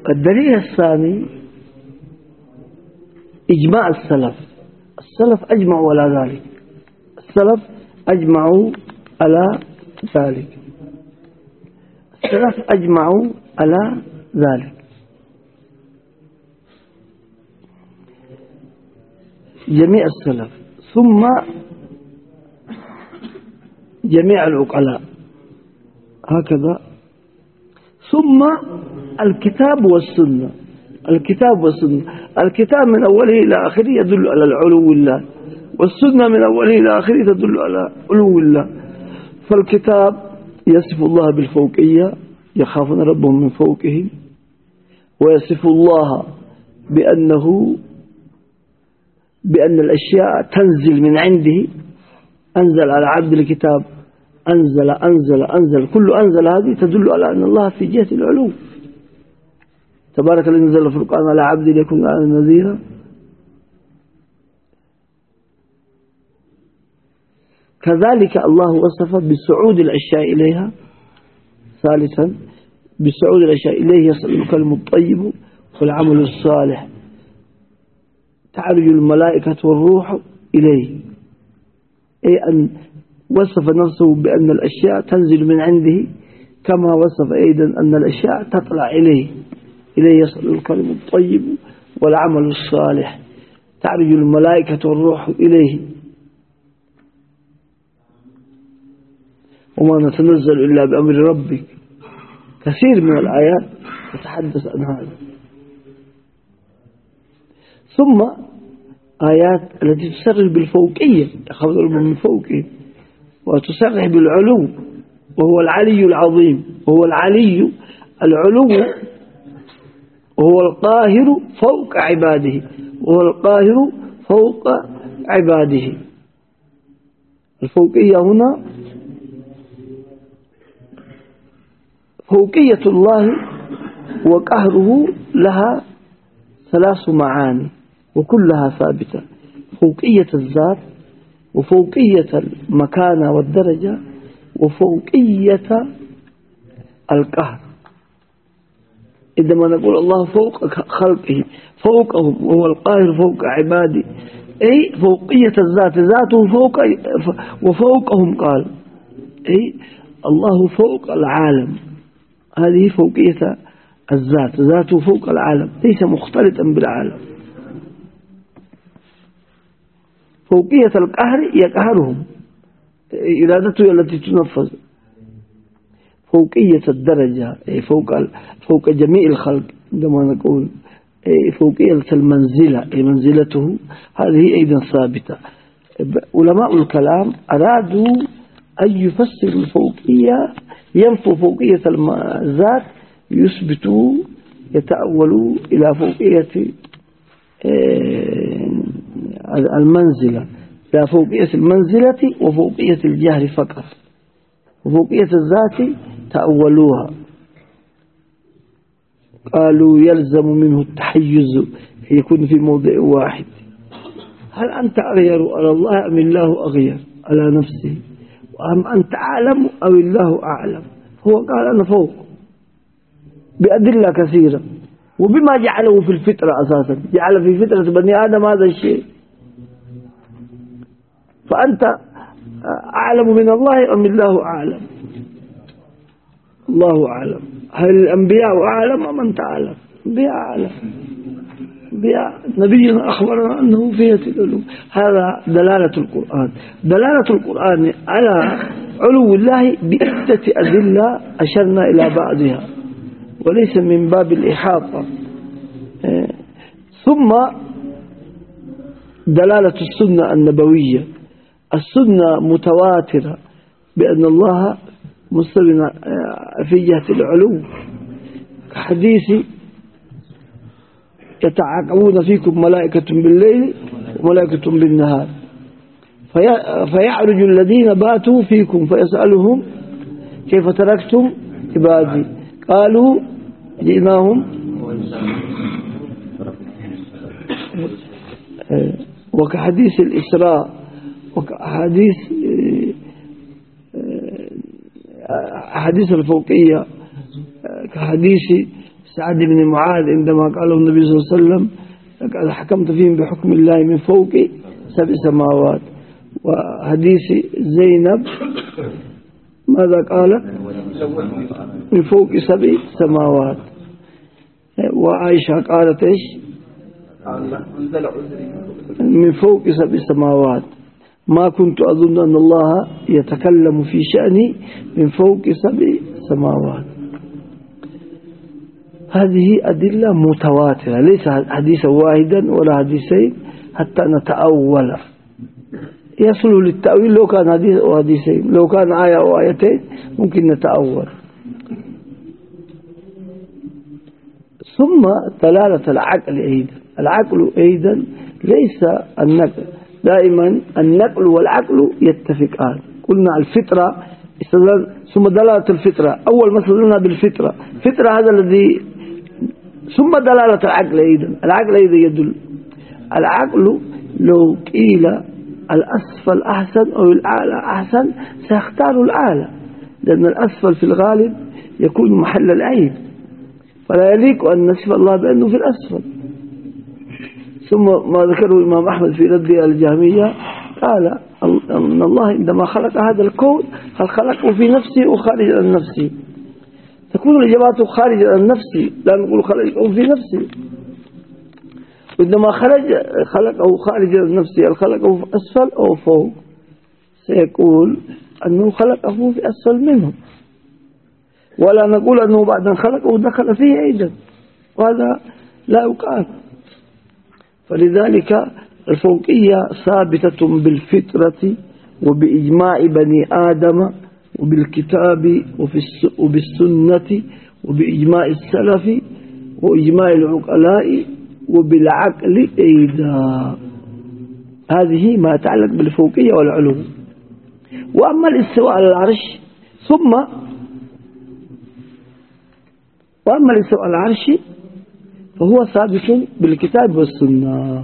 الدليل الثاني إجماع السلف أجمعوا على ذلك. السلف أجمعوا على ذلك. السلف أجمعوا على ذلك. جميع السلف ثم جميع العقلاء هكذا، ثم الكتاب والسنة. الكتاب من أوله إلى آخره يدل على العلو الله، والسنة من أوله إلى آخره تدل على علو الله. فالكتاب يصف الله بالفوقية، يخافون ربهم من فوقهم، ويصف الله بأن الأشياء تنزل من عنده. أنزل على عبد الكتاب، أنزل كل أنزل هذه تدل على أن الله في جهة العلو. تبارك الذي نزل الفرقان على عبده ليكون نذيرا. كذلك الله وصف بصعود الأشياء إليها. ثالثا بصعود الأشياء إليه يصعد الكلم الطيب والعمل الصالح، تعرج الملائكة والروح إليه، أي أن وصف نفسه بأن الأشياء تنزل من عنده، كما وصف أيضا أن الأشياء تطلع إليه يصعد الكلم الطيب والعمل الصالح، تعرج الملائكة والروح إليه. وما نتنزل إلا بأمر ربك. كثير من الآيات تتحدث عن هذا. ثم آيات التي تصرح بالفوقية، يخافون ربهم من فوقهم، وتصرح بالعلو، وهو العلي العظيم، وهو العلي العلو، وهو القاهر فوق عباده، وهو القاهر فوق عباده. الفوقية هنا فوقية الله وقهره لها ثلاث معاني وكلها ثابتة: فوقية الذات، وفوقية المكانة والدرجة، وفوقية القهر. عندما نقول الله فوق خلقه، فوقهم، وهو القاهر فوق عباده، أي فوقية الذات، ذاته فوق وفوقهم. قال أي الله فوق العالم، هذه فوقية الذات، ذاته فوق العالم، ليس مختلطا بالعالم. فوقية القهر يقهرهم، إرادته التي تنفذ. فوقية الدرجة فوق جميع الخلق، عندما نقول فوقية المنزلة منزلته، هذه أيضا ثابتة. علماء الكلام أرادوا أن يفسروا الفوقية، ينفوا فوقية الذات، يثبتوا يتأولوا إلى فوقية المنزلة، إلى فوقية المنزلة وفوقية الجهل فقط، وفوقية الذات تأولوها. قالوا يلزم منه التحيز يكون في موضع واحد. هل أنت أغير على الله أم الله أغير على نفسه؟ أم أنت أعلم أو الله أعلم؟ هو قال أنا فوق بأدلة كثيرة، وبما جعله في الفطرة أساسا، جعل في فطرة بني آدم هذا الشيء. فأنت أعلم من الله أم الله أعلم؟ الله أعلم. هل الأنبياء أعلم أم أنت أعلم؟ الأنبياء أعلم. نبينا أخبرنا أنه فيه العلو. هذا دلالة القرآن. دلالة القرآن على علو الله بعدة أدلة أشرنا إلى بعضها، وليس من باب الإحاطة. ثم دلالة السنة النبوية. السنة متواترة بأن الله مستوى في جهة العلو، كحديث يتعاقبون فيكم ملائكة بالليل وملائكة بالنهار، فيعرج الذين باتوا فيكم فيسألهم كيف تركتم عبادي، قالوا جئناهم. وكحديث الإسراء، وكحديث أحاديث الفوقية، كحديث سعد بن معاذ عندما قال النبي صلى الله عليه وسلم لقد حكمت فيهم بحكم الله من فوق 7 سماوات. وحديث زينب ماذا قالت؟ من فوق 7 سماوات. وعائشة قالت إيش؟ من فوق 7 سماوات. ما كنت أظن أن الله يتكلم في شأني من فوق 7 سماوات. هذه أدلة متواترة، ليس حديثا واحدا ولا حديثين حتى نتأول. يصل للتأويل لو كان حديث أو حديثين، لو كان آية أو آيتين ممكن نتأول. ثم دلالة العقل أيضا. العقل أيضا ليس النقل، دائما النقل والعقل يتفقان. قلنا الفطرة ثم دلالة الفطرة. أول ما استدلنا بالفطرة، فطرة هذا الذي، ثم دلالة العقل أيضا. العقل أيضا يدل. العقل لو قيل الأسفل أحسن أو الأعلى أحسن سيختار الأعلى، لأن الأسفل في الغالب يكون محل العيب، فلا يليق أن نصف الله بأنه في الأسفل. ثم ما ذكره الإمام أحمد في رد الجهمية قال أن الله عندما خلق هذا الكون هل خلقه في نفسه وخارج عن نفسه؟ تكون الإجابات خارج عن نفسه، لا نقول خلقه في نفسه. وإنما خلقه خارج عن نفسه، هل خلقه في أسفل أو فوق؟ سيقول أنه خلقه في أسفل منه، ولا نقول أنه بعد أن خلقه دخل فيه أيضا، وهذا لا يقال. فلذلك الفوقية ثابتة بالفطرة وبإجماع بني آدم وبالكتاب وبالسنة وبإجماع السلف وإجماع العقلاء وبالعقل أيضا. هذه ما يتعلق بالفوقية والعلو. وأما الاستواء على العرش وأما الاستواء على العرش فهو ثابت بالكتاب والسنة،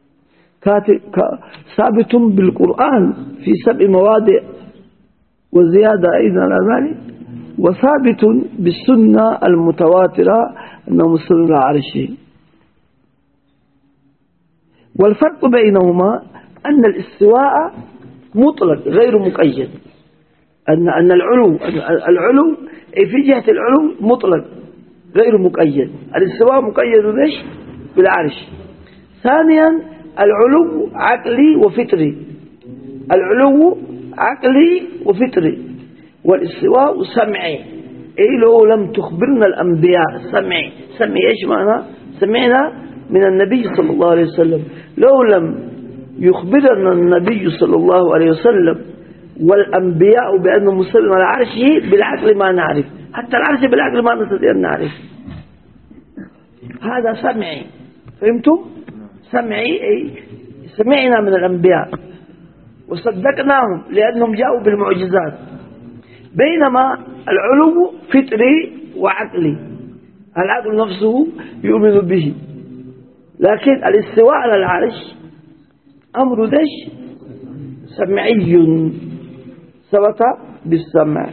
ثابت بالقرآن في 7 مواضع وزيادة أيضا على ذلك، وثابت بالسنة المتواترة أنه مستوى على عرشه. والفرق بينهما أن الاستواء مطلق غير مقيد، أن العلو أي في جهة العلو مطلق غير مقيد. الاستواء مقيد بإيش؟ بالعرش. ثانيا العلو عقلي وفطري، العلو عقلي وفطري، والاستواء سمعي. أي لو لم تخبرنا الأنبياء سمعي إيش معنى؟ سمعنا من النبي صلى الله عليه وسلم. لو لم يخبرنا النبي صلى الله عليه وسلم والأنبياء بأنه مسلم على عرشه بالعقل ما نعرف، حتى العرش بالعقل ما نستطيع أن نعرف. هذا سمعي، فهمتم؟ سمعي أي سمعنا من الأنبياء وصدقناهم لأنهم جاءوا بالمعجزات. بينما العلو فطري وعقلي، العقل نفسه يؤمن به. لكن الاستواء على العرش أمر دش سمعي ثبت بالسمع.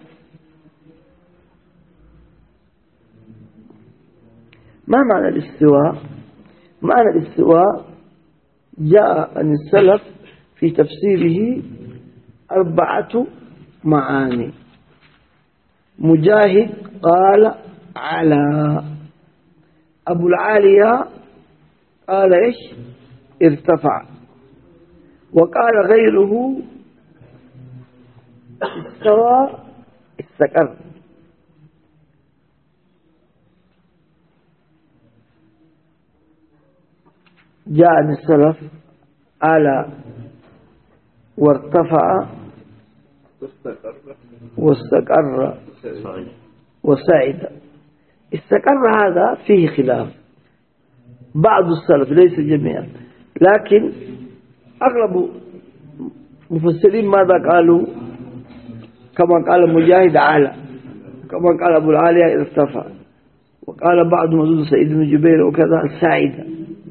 ما معنى الاستواء؟ معنى الاستواء جاء عن السلف في تفسيره 4 معاني. مجاهد قال على، أبو العالية قال إيش؟ ارتفع، وقال غيره استوى استقر. جاء عن السلف على وارتفع واستقر وسعد. استقر هذا فيه خلاف، بعض السلف ليس جميعا، لكن أغلب مفسرين ماذا قالوا؟ كما قال مجاهد على، كما قال أبو العالية ارتفع، وقال بعض مزود سعيد بن جبير وكذا سعيد،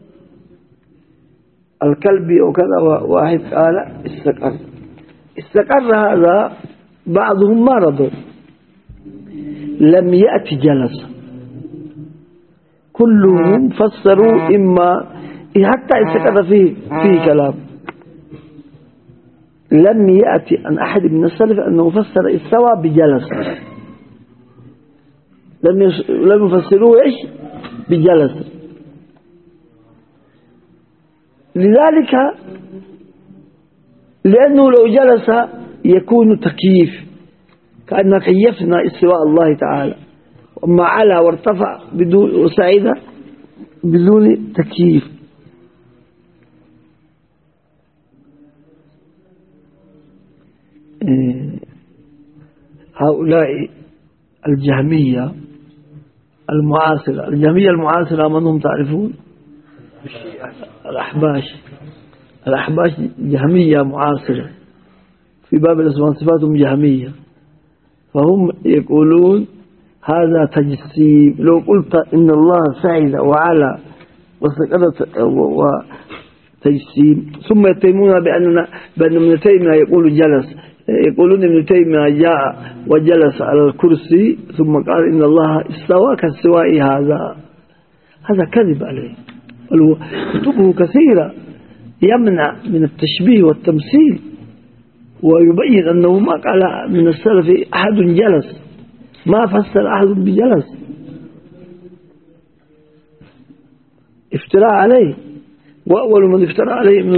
الكلبي وكذا، واحد قال استقر. استقر هذا بعضهم مرض، لم يأتي جلس، كلهم فسروا إما حتى إذا فيه كلام لم يأتي عن أحد من السلف أنه فسر استوى بجلس، لم يفسروه إيش بجلس. لذلك لأنه لو جلس يكون تكييف، كأننا كيفنا استواء الله تعالى، وما علا وارتفع بدون وسعيد بدون تكييف. هؤلاء الجهمية المعاصرة من هم تعرفون؟ الأحباش جهمية معاصرة في باب الأسماء والصفات، جهمية، فهم يقولون هذا تجسيم. لو قلت إن الله سعد وعلا وسكنت وتجسيم، ثم يتهمون بأن ابن تيمية يقول جلس، يقولون ابن تيمية جاء وجلس على الكرسي ثم قال إن الله استوى كاستواء هذا كذب عليه. كتبه كثيرة يمنع من التشبيه والتمثيل، ويبين أنه ما قال من السلف أحد جلس، ما فسر أحد بجلس، افتراء عليه. وأول من افترى عليه ابن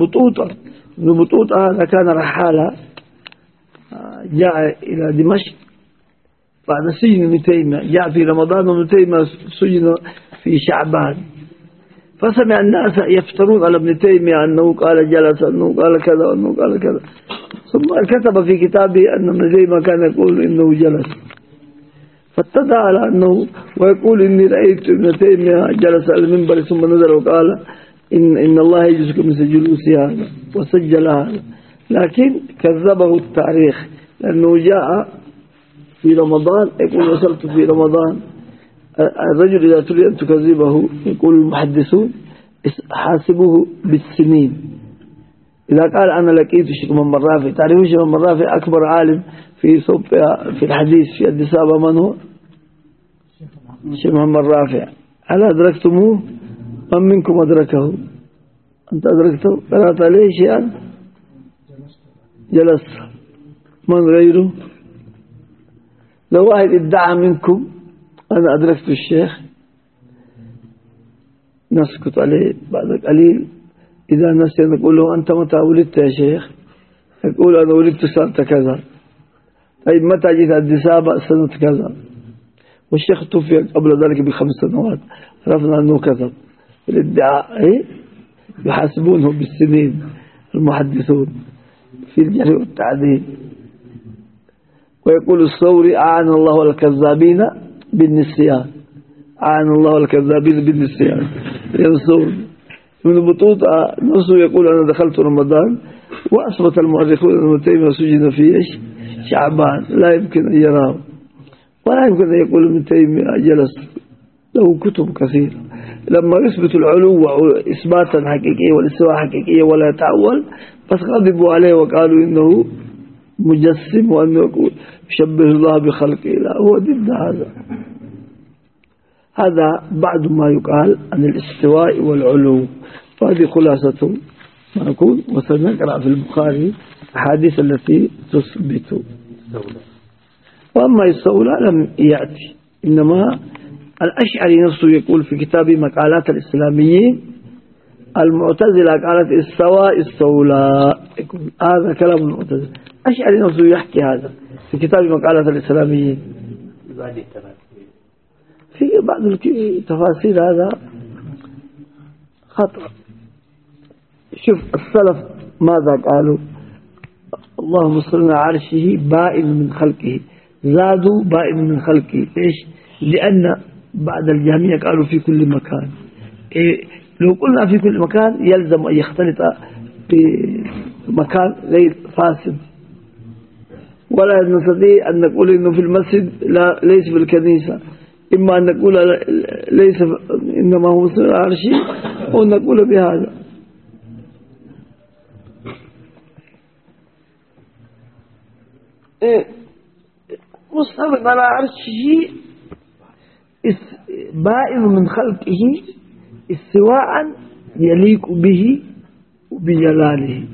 بطوطة هذا كان رحالة، جاء إلى دمشق بعد سجن ابن تيمية، جاء في رمضان وابن تيمية سجن في شعبان، فسمع الناس يفترون على ابن تيمية أنه قال جلس، أنه قال كذا، وأنه قال كذا، ثم كتب في كتابه أن ابن تيمية كان يقول إنه جلس، فاتدى على أنه ويقول إني رأيت ابن تيمية جلس على المنبر ثم نزل وقال إن الله يجلسكم مثل جلوسي هذا، وسجل هذا، لكن كذبه التاريخ، لأنه جاء في رمضان يقول وصلت في رمضان. الرجل إذا تريد أن تكذبه يقول المحدثون حاسبوه بالسنين. إذا قال أنا لقيت الشيخ محمد رافع، تعرفون الشيخ محمد رافع أكبر عالم في الحديث في أديس أبابا، من هو؟ الشيخ محمد رافع. هل أدركتموه؟ من منكم أدركه؟ أنت أدركته؟ قرأت عليه شيئا؟ جلس. من غيره؟ لو واحد ادعى منكم أنا أدركت الشيخ نسكت عليه بعد قليل. إذا نسي نقول له أنت متى ولدت يا شيخ؟ يقول أنا ولدت سنة كذا. طيب متى جيت أديس أبابا؟ سنة كذا. والشيخ توفي قبل ذلك ب5 سنوات، عرفنا أنه كذب. الادعاء يحاسبونه بالسنين المحدثون في الجرح والتعديل. ويقول الثوري أعان الله الكذابين بالنسيان، أعان الله الكذابين بالنسيان ينصرون. ابن بطوطة نفسه يقول أنا دخلت رمضان وأثبت المؤرخون أن ابن تيمية سجن في شعبان، لا يمكن أن يراه، ولا يمكن أن يقول ابن تيمية جلس، له كتب كثيرة. لما يثبت العلو إثباتا حقيقيا والاستواء حقيقيا ولا يتأول، بس غضبوا عليه وقالوا إنه مجسم وأنه يشبه الله بخلقه، لا، هو ضد هذا بعد ما يقال عن الاستواء والعلو. فهذه خلاصة ما نقول، وسنقرأ في البخاري الحديث التي تثبت. وأما الصولة لم يأتي، إنما الأشعري نفسه يقول في كتابه مقالات الإسلاميين المعتزلة قالت استوى الصولة، هذا كلام المعتزلة. أشعري نفسه يحكي هذا في كتاب مقالات الإسلاميين. في بعض التفاسير هذا خطأ. شوف السلف ماذا قالوا: اللهم صل على عرشه بائن من خلقه، زادوا بائن من خلقه. ليش؟ لأن بعد الجهمية قالوا في كل مكان. لو قلنا في كل مكان يلزم أن يختلط في مكان غير فاسد، ولا نستطيع أن نقول إنه في المسجد لا ليس في الكنيسة. إما أن نقول ليس إنما هو مصر العرشي، أو نقول بهذا. مستوى على عرشه بائن من خلقه استواء يليق به وبجلاله.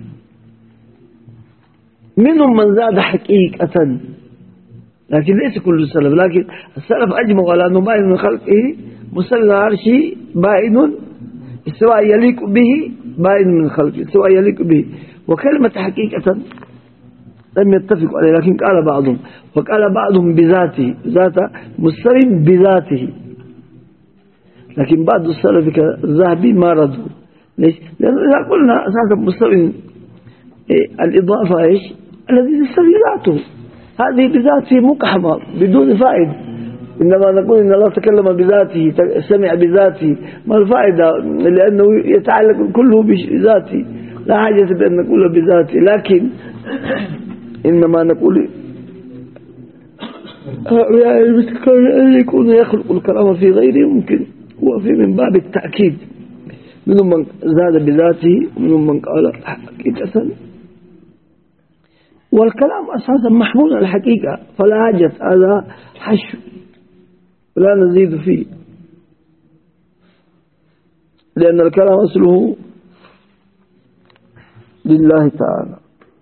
منهم من زاد حقيقة، لكن ليس كل السلف، لكن السلف أجمعوا على أنه بائن من خلقه مستوى العرش بائن استواء يليق به، بائن من خلقه استواء يليق به. وكلمة حقيقة لم يتفقوا عليه، لكن قال بعضهم، وقال بعضهم بذاته، ذات مستوى بذاته، لكن بعض السلف كالذهبي ما ردوا. ليش؟ لأنه إذا قلنا أساسا مستوى الإضافة إيش؟ الذي يستوي ذاته، هذه بذاته مقحمة بدون فائدة. إنما نقول إن الله تكلم بذاته، سمع بذاته، ما الفائدة؟ لأنه يتعلق كله بذاته، لا حاجة بأن نقول بذاته. لكن إنما نقول أن يكون يخلق الكلام في غيره ممكن، هو في من باب التأكيد. منهم من زاد بذاته ومنهم من قال حقيقة، والكلام أساسا محمول على الحقيقة، فلا حاجة، هذا حشو لا نزيد فيه، لأن الكلام أصله لله تعالى.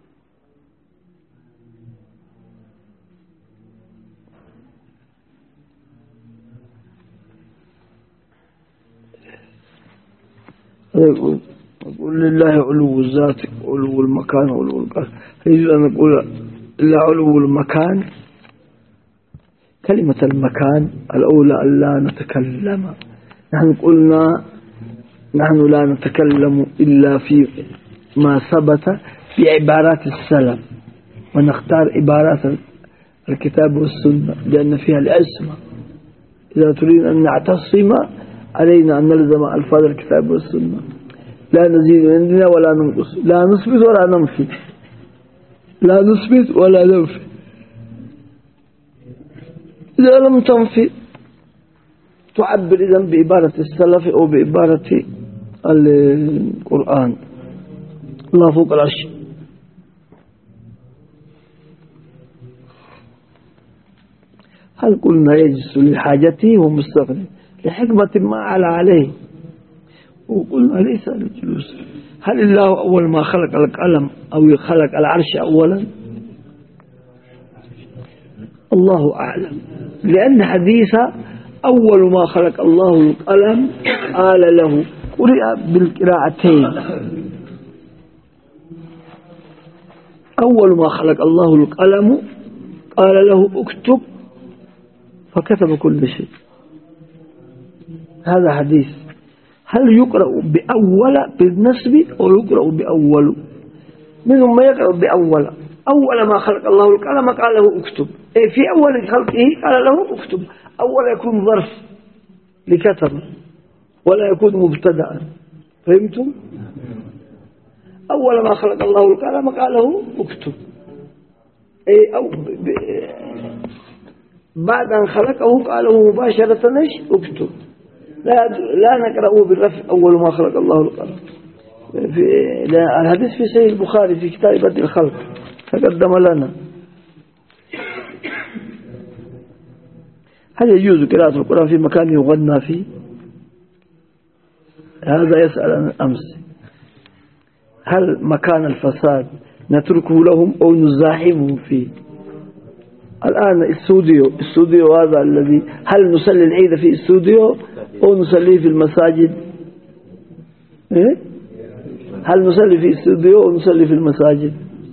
نقول لله علو الذات علو المكان علو القدر. يجب أن نقول إلا علو المكان، كلمة المكان الأولى أن لا نتكلم. نحن قلنا نحن لا نتكلم إلا في ما ثبت في عبارات السلف، ونختار عبارات الكتاب والسنة لأن فيها العصمة. إذا تريد أن نعتصم علينا أن نلزم ألفاظ الكتاب والسنة، لا نزيد عندنا ولا ننقص، لا نثبت ولا ننفي، لا نثبت ولا ننفي. إذا لم تنفي تعبر إذن بعبارة السلف أو بعبارة القرآن. الله فوق العرش. هل قلنا يجلس لحاجته ومستغني لحكمة ما عليه، وقلنا ليس للجلوس. هل الله أول ما خلق القلم أو خلق العرش أولا؟ الله أعلم، لأن حديث أول ما خلق الله القلم قال له، قرئ بالقراءتين، أول ما خلق الله القلم قال له اكتب فكتب كل شيء. هذا حديث. هل يقرأ بأول بالنسب أو يقرأ بأول؟ منهم ما يقرأ بأول. أول ما خلق الله القلم قال له اكتب، أي في أول خلقه قال له اكتب. أول يكون ظرف لكتب ولا يكون مبتدأ، فهمتم؟ أول ما خلق الله القلم قال له اكتب، أي أو بعد أن خلقه قال له مباشرة اكتب. لا نقرأه بالرفع أول ما خلق الله القلم. الحديث في سيد البخاري في كتاب بدء الخلق تقدم لنا. هل يجوز قراءة القرآن في مكان يغنى فيه؟ هذا يسأل عن أمس. هل مكان الفساد نتركه لهم أو نزاحمهم فيه؟ الآن الاستوديو هذا الذي، هل نصلي العيد في الاستوديو أو نصليه في المساجد؟ إيه؟ هل نصلي في الاستوديو أو نصلي في المساجد؟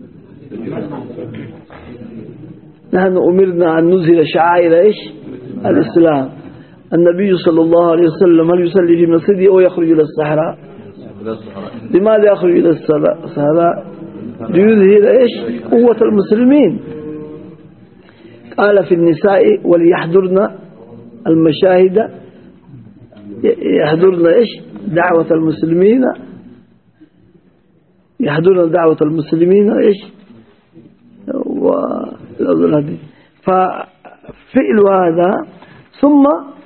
نحن أمرنا أن نظهر شعائر إيش؟ الإسلام. النبي صلى الله عليه وسلم هل يصلي في مسجده أو يخرج إلى الصحراء؟ لماذا يخرج إلى الصحراء؟ ليظهر إيش؟ قوة المسلمين. قال في النساء وليحضرن المشاهد، يحضرن إيش؟ دعوة المسلمين، يحضرن دعوة المسلمين إيش؟ ففعل هذا. ثم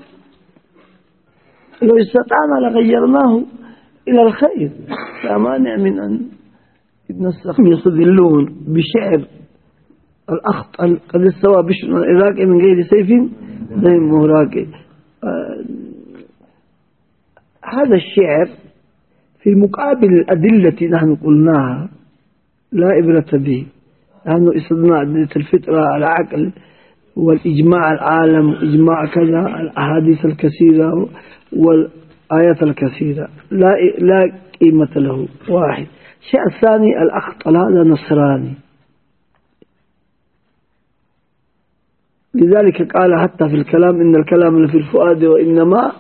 لو استطعنا لغيرناه إلى الخير، لا مانع من أن يستدلون بشعر الأخط قد استوى بشر العراق من غير سيف زي مهراك. هذا الشعر في مقابل الأدلة نحن قلناها لا إبرة به، نحن استدلنا أدلة الفطرة العقل والإجماع العالم إجماع كذا الأحاديث الكثيرة والآيات الكثيرة لا قيمة له. واحد. الشيء الثاني الأخطل هذا نصراني، لذلك قال حتى في الكلام إن الكلام في الفؤاد وإنما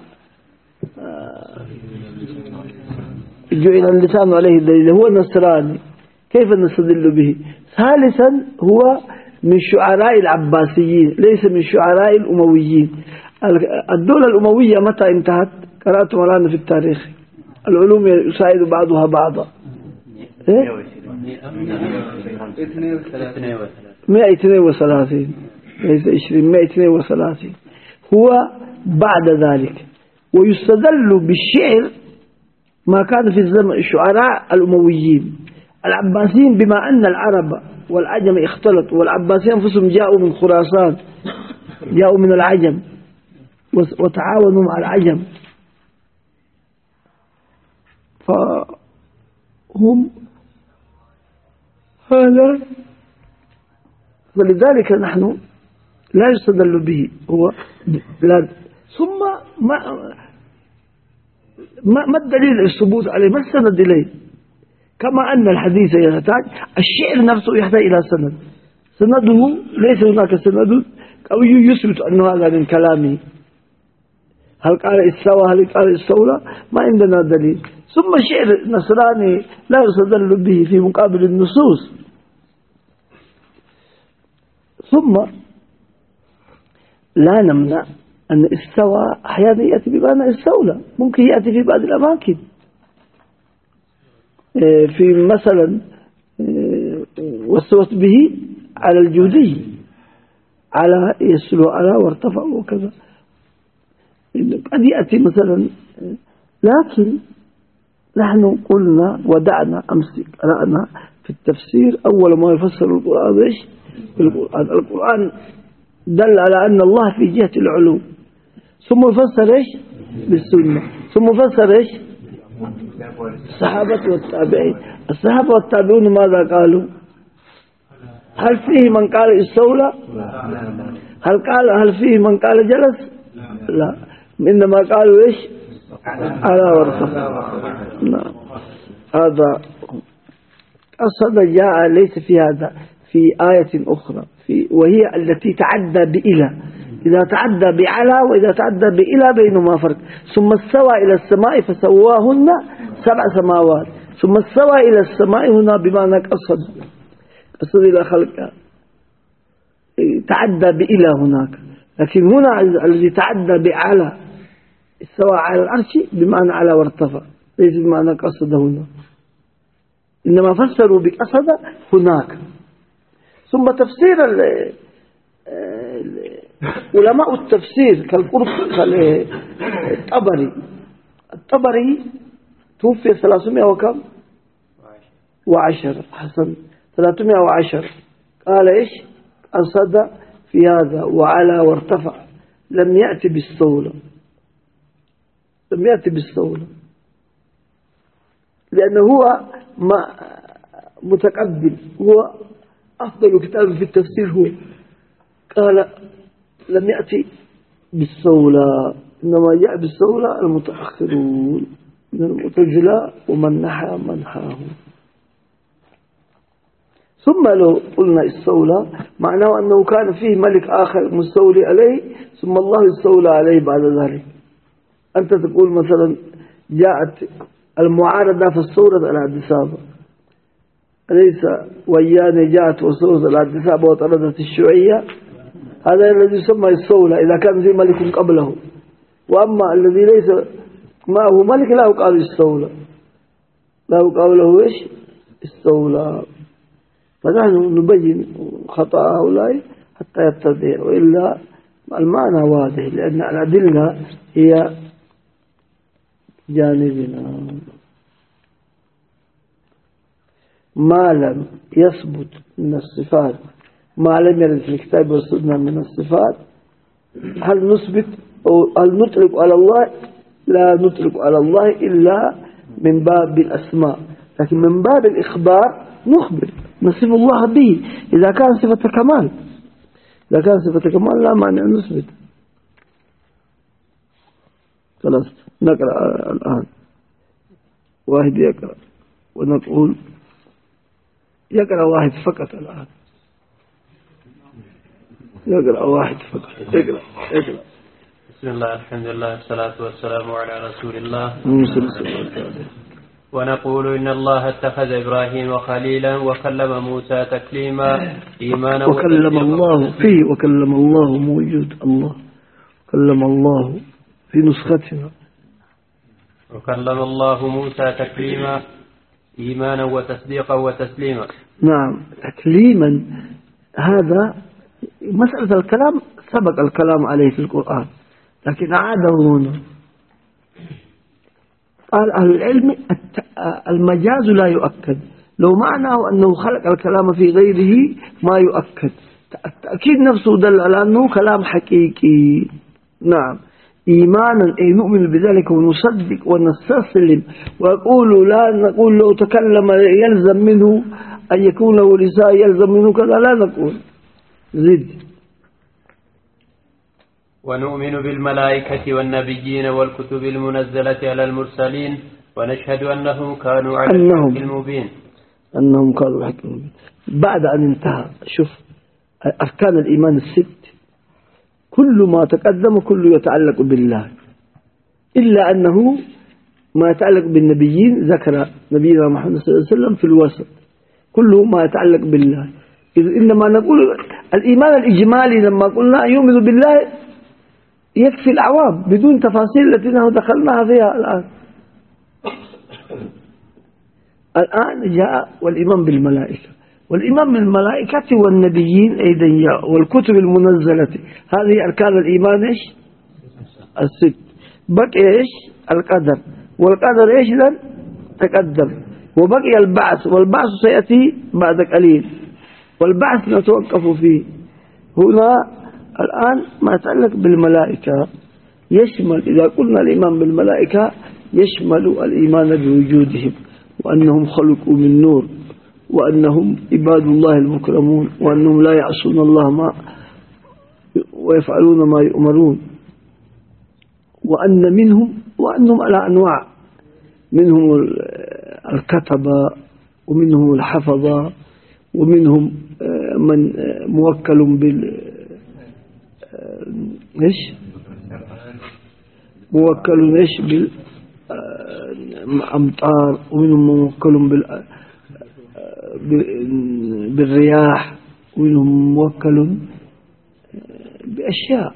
جعل اللسان عليه دليل. هو نصراني، كيف نستدل به؟ ثالثا هو من شعراء العباسيين ليس من شعراء الأمويين. الدولة الأموية متى انتهت؟ قرأتم الآن في التاريخ، العلوم يساعد بعضها بعضا. 132 ليس 20 132. هو بعد ذلك. ويستدل بالشعر ما كان في الزمن الشعراء الأمويين العباسيين بما أن العرب والعجم اختلطوا، والعباسيين أنفسهم جاءوا من خراسان، جاءوا من العجم وتعاونوا مع العجم، فهم هذا. ولذلك نحن لا يستدل به هو لا. ثم ما الدليل الثبوت عليه؟ ما السند إليه؟ كما أن الحديث يحتاج، الشعر نفسه يحتاج إلى سند، سنده ليس هناك سند قوي يثبت أنه هذا من كلامه. هل قال استوى هل قال استولى؟ ما عندنا دليل. ثم الشعر النصراني لا يستدل به في مقابل النصوص. ثم لا نمنع أن استوى أحيانا يأتي بمعنى استولى، ممكن يأتي في بعض الأماكن، في مثلا واستوت به على الجودي، على يسلو على وارتفع وكذا، قد يأتي مثلا. لكن نحن قلنا ودعنا أمس قرأنا في التفسير أول ما يفسر القرآن إيش؟ القرآن دل على أن الله في جهة العلو، ثم يفسر إيش؟ بالسنة، ثم يفسر إيش؟ الصحابة والتابعين. الصحابة والتابعون ماذا قالوا؟ هل فيه من قال استولى؟ هل فيه من قال جلس؟ لا، إنما قالوا إيش؟ على وارتفع. نعم، هذا قصد جاء ليس في هذا، في آية أخرى وهي التي تعدى بإلى. إذا تعدى بعلى وإذا تعدى بإلى بينهما فرق. ثم استوى إلى السماء فسواهن 7 سماوات. ثم استوى إلى السماء هنا بمعنى قصد إلى خلقها، تعدى بإلى هناك. لكن هنا الذي تعدى بعلى استوى على العرش بمعنى على وارتفع، ليس بمعنى قصد هنا، إنما فسروا بقصد هناك. ثم تفسير علماء التفسير الطبري توفي 300 وكم؟ و10. حسن 310. قال إيش؟ قصد في هذا وعلى وارتفع، لم يأتي بالصولة، لم يأتي بالصولة، لأنه هو متقدم، هو أفضل كتاب في التفسير. هو قال لم يأتي بالصولة، إنما جاء بالصولة المتأخرون من المعتزلة ومن نحى منحاه. ثم لو قلنا الصولة معناه أنه كان فيه ملك آخر مستولي عليه، ثم الله يستولى عليه بعد ذلك. أنت تقول مثلا جاءت المعارضة فاستولت على الدسابة، أليس وياني جاءت وصورت على الدسابة وطردت الشيوعية؟ هذا الذي يسمى الصولة إذا كان في ملك قبله. وأما الذي ليس معه ملك لا يقال الصولة، لا يقال له إيش؟ الصولة. فنحن نبين خطأ هؤلاء حتى يتضح، وإلا المعنى واضح، لأن الأدلة هي جانبنا. ما لم يثبت من الصفات، ما لم يرد في الكتاب والسنة من الصفات، هل نثبت هل نطلق على الله؟ لا نطلق على الله إلا من باب الأسماء، لكن من باب الإخبار نخبر، نصف الله به إذا كان صفة كمال. إذا كان صفة كمال لا مانع أن نثبت. خلاص نقرأ الآن، واحد يقرأ ونقول يقرأ واحد فقط الآن، يقرأ واحد فقط. اقرأ. بسم الله الحمد لله والصلاة والسلام على رسول الله. ونقول إن الله اتخذ إبراهيم خليلا وكلم موسى تكليما إيمانا وكلم الله فيه، وكلم الله موجود، الله كلم الله في نسختنا. وكلم الله موسى تكليما إيمانا وتصديقا وتسليما. نعم تكليما، هذا مسألة الكلام سبق الكلام عليه في القرآن لكن أعاده هنا. قال أهل العلم المجاز لا يؤكد، لو معناه أنه خلق الكلام في غيره ما يؤكد، التأكيد نفسه دل على أنه كلام حقيقي. نعم إيمانا أي نؤمن بذلك ونصدق ونستسلم، ويقول لا نقول لو تكلم يلزم منه أن يكون له لسان، يلزم منه كذا، لا نقول. زد. ونؤمن بالملائكة والنبيين والكتب المنزلة على المرسلين ونشهد أنهم كانوا على الحق المبين. أنهم كانوا على الحق المبين. بعد أن انتهى شوف أركان الإيمان الست، كل ما تقدم كله يتعلق بالله، إلا أنه ما يتعلق بالنبيين ذكر نبينا محمد صلى الله عليه وسلم في الوسط، كله ما يتعلق بالله. إنما نقول الإيمان الإجمالي لما قلنا يؤمن بالله يكفي الأعوام بدون تفاصيل التي نحن دخلناها فيها الآن جاء والإيمان بالملائكة، والإيمان بالملائكة والنبيين أيضا والكتب المنزلة، هذه أركان الإيمان إيش؟ الست. بقي إيش؟ القدر، والقدر إيش لن تقدم، وبقي البعث، والبعث سيأتي بعد قليل، والبعث نتوقف فيه. هنا الآن ما يتعلق بالملائكة يشمل، إذا قلنا الإيمان بالملائكة يشمل الإيمان بوجودهم، وأنهم خلقوا من نور، وأنهم عباد الله المكرمون، وأنهم لا يعصون الله ما ويفعلون ما يؤمرون، وأن منهم وأنهم على أنواع، منهم الكتبة ومنهم الحفظة ومنهم من موكل إيش؟ موكل إيش بالأمطار، ومنهم موكل بالرياح، ومنهم موكل بأشياء.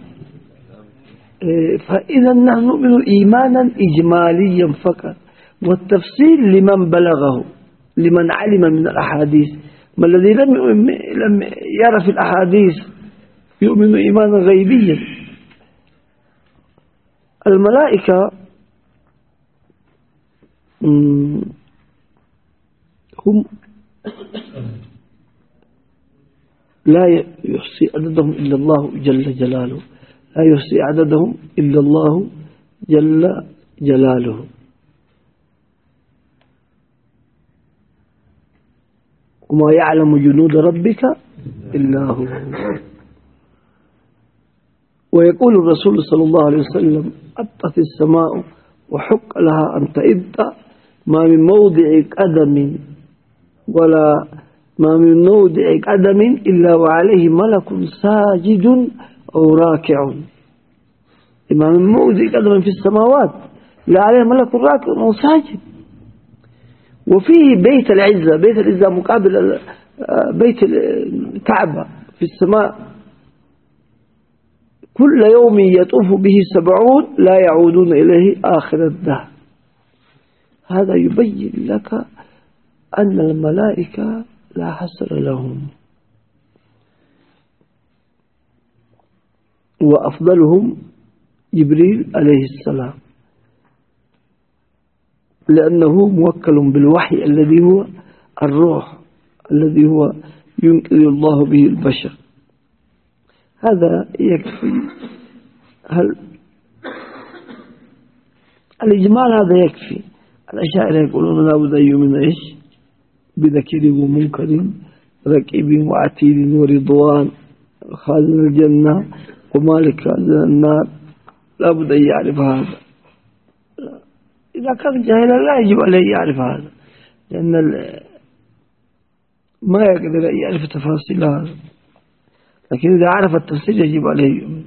فإذا نحن نؤمن إيمانا إجماليا فقط، والتفصيل لمن بلغه، لمن علم من الأحاديث. ما الذي لم يرى في الأحاديث يؤمن إيمانا غيبيا. الملائكة هم لا يحصي عددهم إلا الله جل جلاله، لا يحصي عددهم إلا الله جل جلاله. وما يعلم جنود ربك إلا هو. ويقول الرسول صلى الله عليه وسلم أطت السماء وحق لها أن تئد، ما من موضع قدم ولا ما من موضع قدم إلا وعليه ملك ساجد أو راكع. ما من موضع قدم في السماوات لا عليه ملك راكع أو ساجد. وفيه بيت العزة، بيت العزة مقابل بيت الكعبة في السماء، كل يوم يطوف به 70 لا يعودون إليه آخر الدهر. هذا يبين لك أن الملائكة لا حصر لهم، وأفضلهم جبريل عليه السلام، لأنه موكل بالوحي الذي هو الروح الذي هو ينقذ الله به البشر. هذا يكفي. هل الإجمال هذا يكفي. الأشاعرة يقولون لا بد أن يؤمن إيش؟ بذكر ومنكر، ركيب وعتيد ورضوان، خازن الجنة ومالك خازن النار، لا بد أن يعرف هذا. إذا كان جاهلا لا يجب عليه يعرف هذا، لأن ما يقدر أن يعرف تفاصيل هذا، لكن إذا عرف التفسير يجب عليه يؤمن.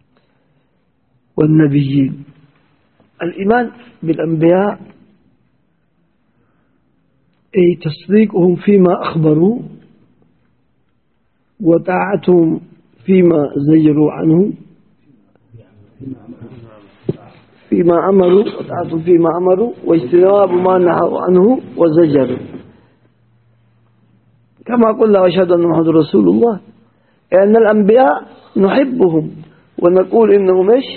والنبيين، الإيمان بالأنبياء أي تصديقهم فيما أخبروا وطاعتهم فيما زجروا عنه، فيما أمروا وطاعتهم فيما أمروا، واجتناب ما نهوا عنه وزجروا. كما قلنا وأشهد أن محمد رسول الله، لأن الأنبياء نحبهم ونقول إنهم إيش؟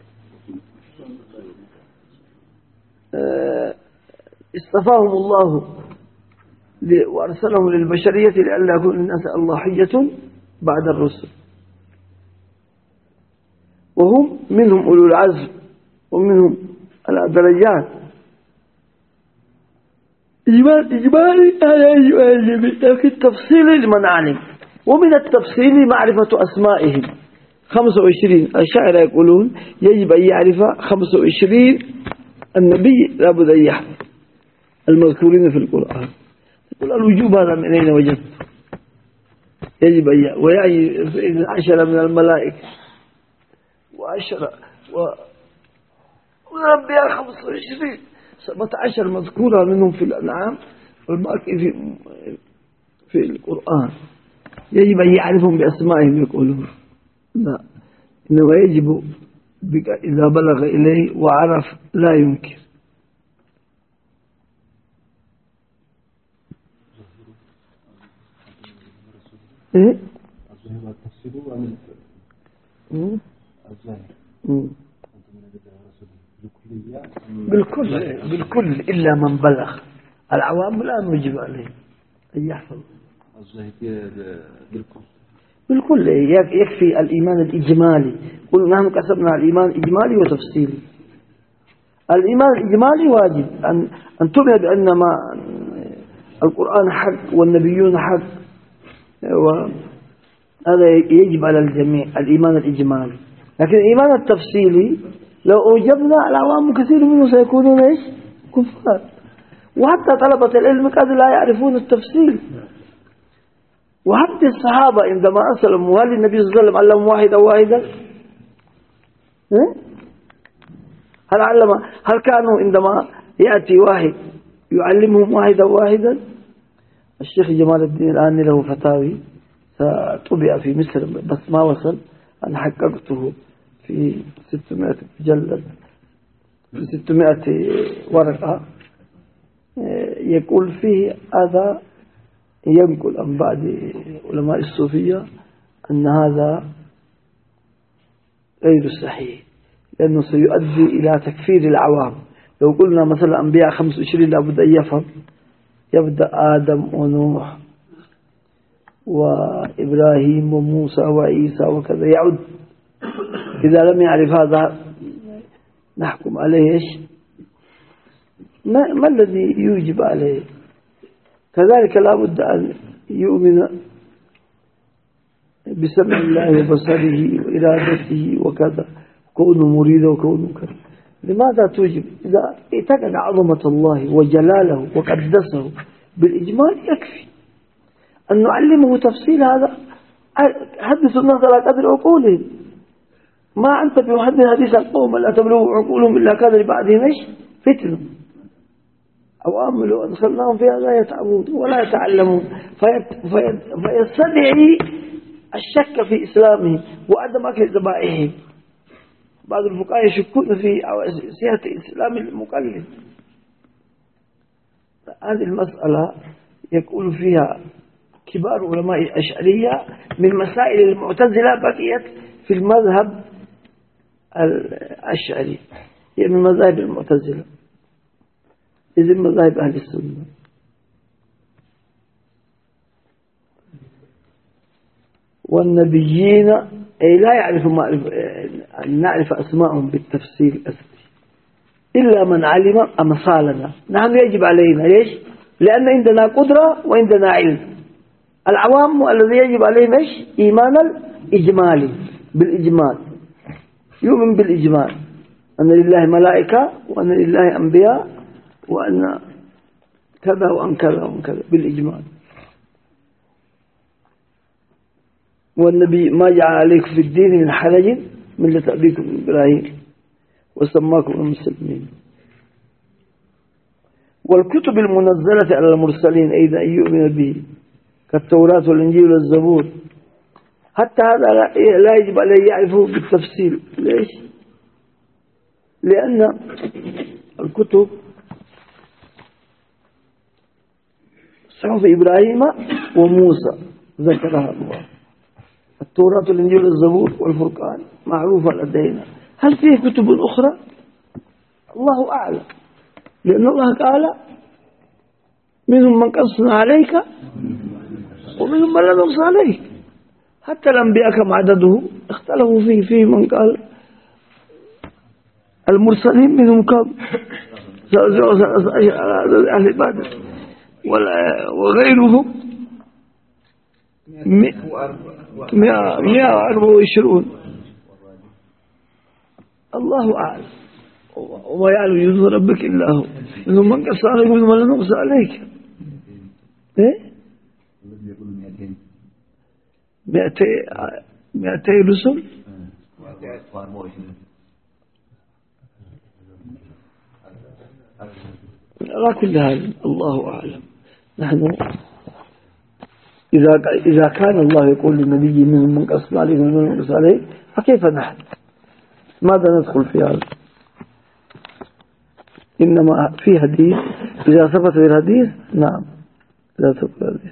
اصطفاهم الله وأرسلهم للبشرية لئلا يكون للناس الله حجة بعد الرسل، وهم منهم أولو العزم ومنهم الدرجات. إجمالي لكن تفصيلي لمن علم، ومن التفصيل معرفة أسمائهم 25. الشاعر يقولون يجب أن يعرف 25 النبي لابد أن يحفظ المذكورين في القرآن. يقول الوجوب هذا من أين وجدت؟ يجب أن يعرف. ويعني 10 من الملائكة و10 والأنبياء 25، 17 مذكورة منهم في الأنعام والباقي في القرآن. يجب أن يعرفهم بأسمائهم يقولون. لا، إنما يجب إذا بلغ إليه وعرف لا ينكر. إيه؟ بالكل إلا من بلغ. العوام لا نجب عليه أن يحفظ بالكل. يكفي الإيمان الإجمالي. قلنا نحن كسبنا الإيمان الإجمالي وتفصيلي. الإيمان الإجمالي واجب أن تؤمن بأن ما القرآن حق والنبيون حق، وهذا يجب على الجميع الإيمان الإجمالي. لكن الإيمان التفصيلي لو أوجبنا العوام كثير منهم سيكونون إيش؟ كفار. وحتى طلبة العلم قد لا يعرفون التفصيل. وحتى الصحابة عندما أسلموا هل النبي صلى الله عليه وسلم علمهم واحدا؟ هل كانوا عندما يأتي واحد يعلمهم واحدا؟ الشيخ جمال الدين الآن له فتاوي طبع في مصر بس ما وصل، أنا حققته في 600 مجلد في 600 ورقة، يقول فيه هذا ينقل عن بعض علماء الصوفية أن هذا غير صحيح، لأنه سيؤدي إلى تكفير العوام. لو قلنا مثلا أنبياء 25 لابد أن يفهم، يبدأ آدم ونوح وإبراهيم وموسى وعيسى وكذا يعد. إذا لم يعرف هذا نحكم عليه إيش؟ ما الذي يوجب عليه؟ كذلك لا بد أن يؤمن بسمع الله وبصره وإرادته وكذا، كونه مريد وكونه كذا. لماذا توجب؟ إذا اعتقد عظمة الله وجلاله وقدسه بالإجمال يكفي. أن نعلمه تفصيل هذا حدث الناس على قدر عقولهم. ما أنت بمحدث حديث القوم لا تبلغ عقولهم إلا كان لبعضهم إيش؟ فتنة أوامل أدخلناهم فيها لا يتعبون ولا يتعلمون فيستدعي الشك في إسلامه وعدم أكل ذبائحه. بعض الفقهاء يشكون في صحة إسلام المقلد. هذه المسألة يقول فيها كبار علماء الأشعرية من مسائل المعتزلة بقيت في المذهب الأشعري، هي من مذاهب المعتزلة إذن مذاهب أهل السنة. والنبيين أي لا يعرف نعرف أسماءهم بالتفسير الأساسي، إلا من علم أمثالنا. نحن يجب علينا ليش؟ لأن عندنا قدرة وعندنا علم. العوام الذي يجب عليهم إيش؟ إيمان الإجمالي بالإجمال، يؤمن بالإجمال أن لله ملائكة وأن لله أنبياء وأن كذا وأن كذا وأن كذا بالإجمال. والنبي ما جعل عليكم في الدين من حرج ملة أبيكم إبراهيم وسماكم المسلمين. والكتب المنزلة على المرسلين أيضا يؤمن به كالتوراة والإنجيل والزبور. حتى هذا لا يجب عليه يعرفه بالتفصيل. ليش؟ لأن الكتب صحف إبراهيم وموسى ذكرها الله، التوراة والإنجيل والزبور والفرقان معروفة لدينا. هل فيه كتب أخرى؟ الله أعلم، لأن الله قال منهم من قصنا عليك ومنهم من لم يقص عليك. حتى الأنبياء كم عدده اختلفوا فيه من قال المرسلين منهم كم أهل بدر وغيرهم 124. الله أعلم، وما يعلم جنود ربك إلا هو. منهم من قص عليك ومنهم من لم يقص عليك. إيه؟ 200 رسل. على كل حال الله أعلم. نحن إذا كان الله يقول للنبي منهم من قص عليك ومنهم من قص عليك، فكيف نحن؟ ماذا ندخل في هذا؟ إنما في حديث إذا ثبت في الحديث نعم، إذا ثبت في الحديث.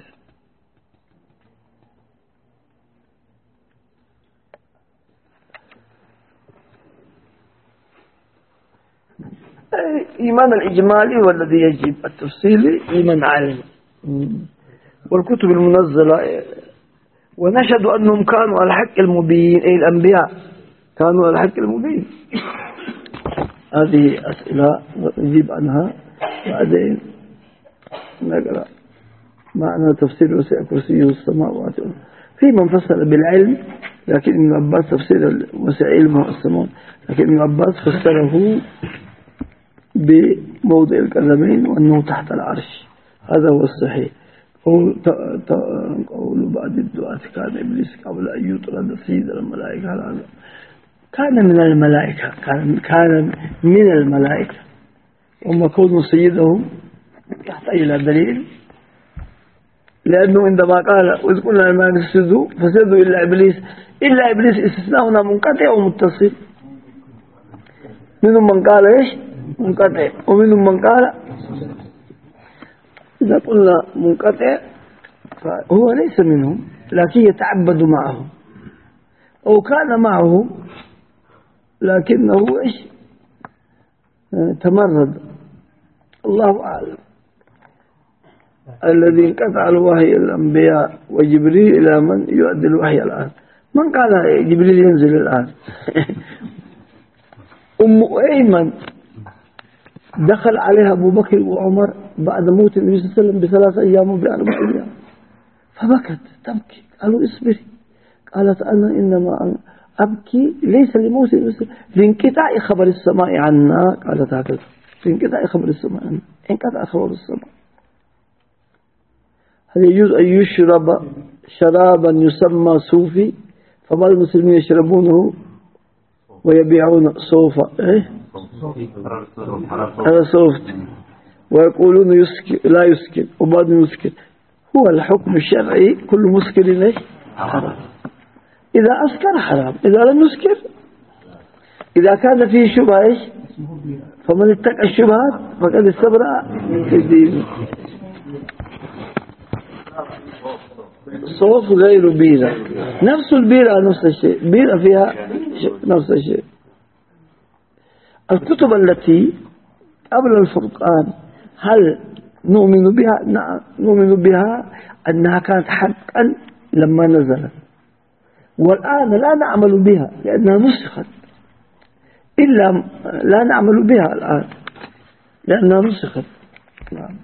إيمان الإجمالي والذي يجب التفصيلي إيمان عالم. والكتب المنزلة ونشهد أنهم كانوا على الحق المبين، أي الأنبياء كانوا على الحق المبين. هذه أسئلة نجيب عنها بعدين نقرأ معنى تفسير وسع كرسيه السماوات. في من فسر بالعلم، لكن ابن عباس تفسير وسع علمه السماوات، لكن ابن عباس فسره بموضع القدمين وأنه تحت العرش. هذا هو الصحيح. قول بعد الدعاء كان إبليس قبل أن يطرد سيد الملائكة على هذا. كان من الملائكة، كان من الملائكة، وما كون سيدهم يحتاج إلى دليل، لأنه عندما قال وإذ قلنا للملائكة اسجدوا فسجدوا إلا إبليس، إلا إبليس استثناؤنا منقطع ومتصل. منهم من قال إيش؟ منقطع، ومنهم من قال إذا قلنا منقطع فهو ليس منهم لكن يتعبد معهم، أو كان معهم لكنه إيش؟ تمرد. الله أعلم. الذي انقطع الوحي الأنبياء وجبريل إلى من يؤدي الوحي الآن. من قال جبريل ينزل الآن؟ أم أيمن دخل عليها أبو بكر وعمر بعد موت النبي صلى الله عليه وسلم ب3 أيام وب4 أيام، فبكت تبكي. قالوا اصبري، قالت أنا إنما أبكي ليس لموت لانقطاع خبر السماء عنا. قالت هكذا، لانقطاع خبر السماء عنا، انقطع خبر السماء. هل يجوز أن يشرب شرابا يسمى صوفي؟ فبعض المسلمين يشربونه ويبيعون صوفا، إيه؟ هذا صوفت، ويقولون يسكر لا يسكر وبعض يسكر. هو الحكم الشرعي كل مسكر حرام. إذا أسكر حرام، إذا لم يسكر، إذا كان فيه شبهة إيش؟ فمن اتقى الشبهات فقد استبرأ في الدين. صوف غير بيرة، نفس البيرة نفس الشيء، بيرة فيها نفس الشيء. الكتب التي قبل الفرقان هل نؤمن بها؟ نعم نؤمن بها أنها كانت حقا لما نزلت، والآن لا نعمل بها لأنها نسخت. إلا لا نعمل بها الآن لأنها نسخت. نعم.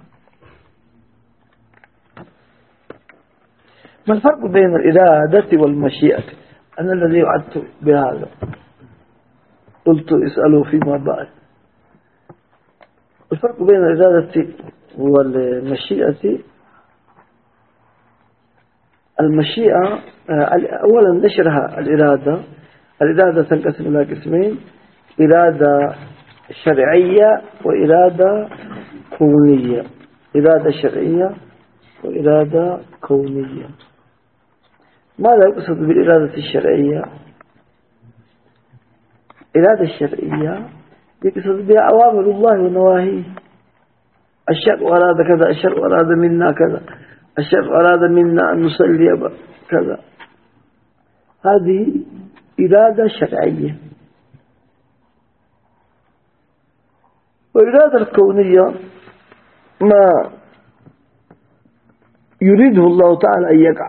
ما الفرق بين الإرادة والمشيئة؟ أنا الذي وعدت بهذا قلت اسألوا فيما بعد. الفرق بين الإرادة والمشيئة: المشيئة أولا نشرها الإرادة تنقسم إلى قسمين: إرادة شرعية وإرادة كونية. إرادة شرعية وإرادة كونية. ماذا يقصد بالإرادة الشرعية؟ الإرادة الشرعية يقصد بها أوامر الله ونواهيه. الشرع أراد كذا، الشرع أراد منا كذا، الشرع أراد منا أن نصلي كذا. هذه إرادة شرعية. والإرادة الكونية ما يريده الله تعالى أن يقع.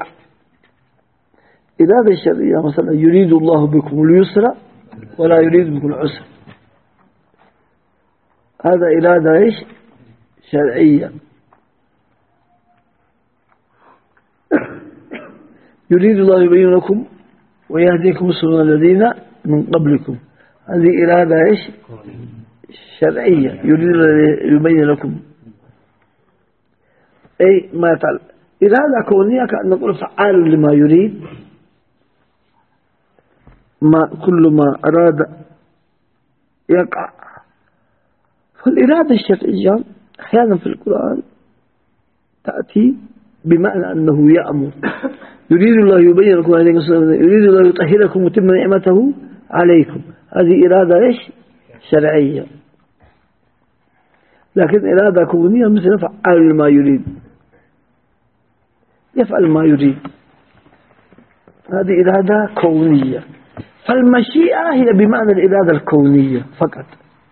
إرادة الشرعية مثلا يريد الله بكم اليسر ولا يريد بكم العسر، هذا إرادة إيش؟ شرعية. يريد الله يبين لكم ويهديكم سبل الذين من قبلكم، هذه إرادة إيش؟ شرعية. يريد يبين لكم أي ما يفعل. إرادة كونية كأن نقول فعال لما يريد، ما كل ما أراد يقع. فالإرادة الشرعية أحيانا في القرآن تأتي بمعنى أنه يأمر. يريد الله يبين لكم، يريد الله يطهركم ويتم نعمته عليكم، هذه إرادة إيش؟ شرعية. لكن إرادة كونية مثل فعال ما يريد، يفعل ما يريد، هذه إرادة كونية. فالمشيئة هي بمعنى الإرادة الكونية فقط،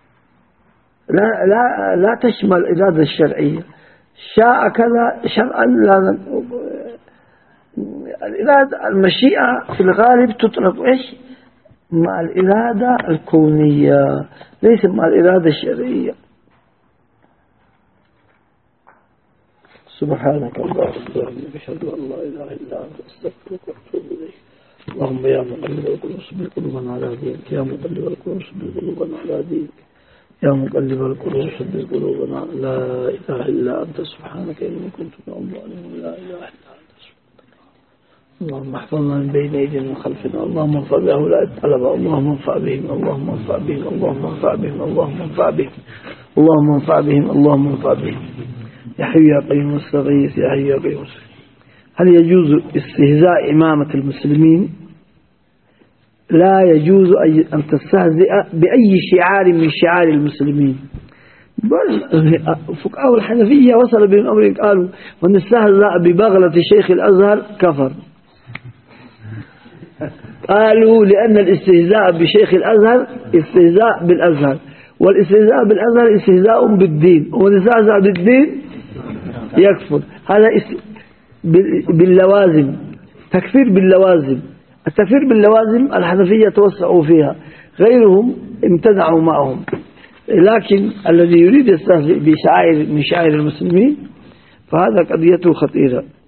لا تشمل الإرادة الشرعية. شاء كذا شرعا لا. الإرادة المشيئة في الغالب تطلق إيش؟ مع الإرادة الكونية، ليس مع الإرادة الشرعية. سبحانك اللهم وبحمدك أشهد أن لا إله إلا أنت أستغفرك وأتوب إليك. اللهم يا مقلب القلوب ثبت قلوبنا على دينك، يا مقلب القلوب ثبت قلوبنا على دينك، يا مقلب القلوب ثبت قلوبنا. لا إله إلا أنت سبحانك إني كنت من الظالمين. لا إله إلا أنت سبحانك. اللهم احفظنا من بين أيدينا وخلفنا، اللهم انفع بهؤلاء الطلبة، اللهم انفع بهم، اللهم انفع بهم، اللهم انفع بهم، اللهم انفع بهم، اللهم انفع بهم، اللهم انفع بهم. يا حي يا قيوم استغيث، يا حي يا قيوم. هل يجوز استهزاء إمامة المسلمين؟ لا يجوز أن تستهزئ بأي شعار من شعار المسلمين. فقهاء الحنفية وصل بهم أمر قالوا من استهزأ ببغلة شيخ الأزهر كفر. قالوا لأن الاستهزاء بشيخ الأزهر استهزاء بالأزهر، والاستهزاء بالأزهر استهزاء بالدين، ومن استهزأ بالدين يكفر. هذا باللوازم، تكفير باللوازم. التكفير باللوازم الحنفية توسعوا فيها، غيرهم امتنعوا معهم. لكن الذي يريد يستهزئ بشعائر من شعائر المسلمين فهذا قضيته خطيرة.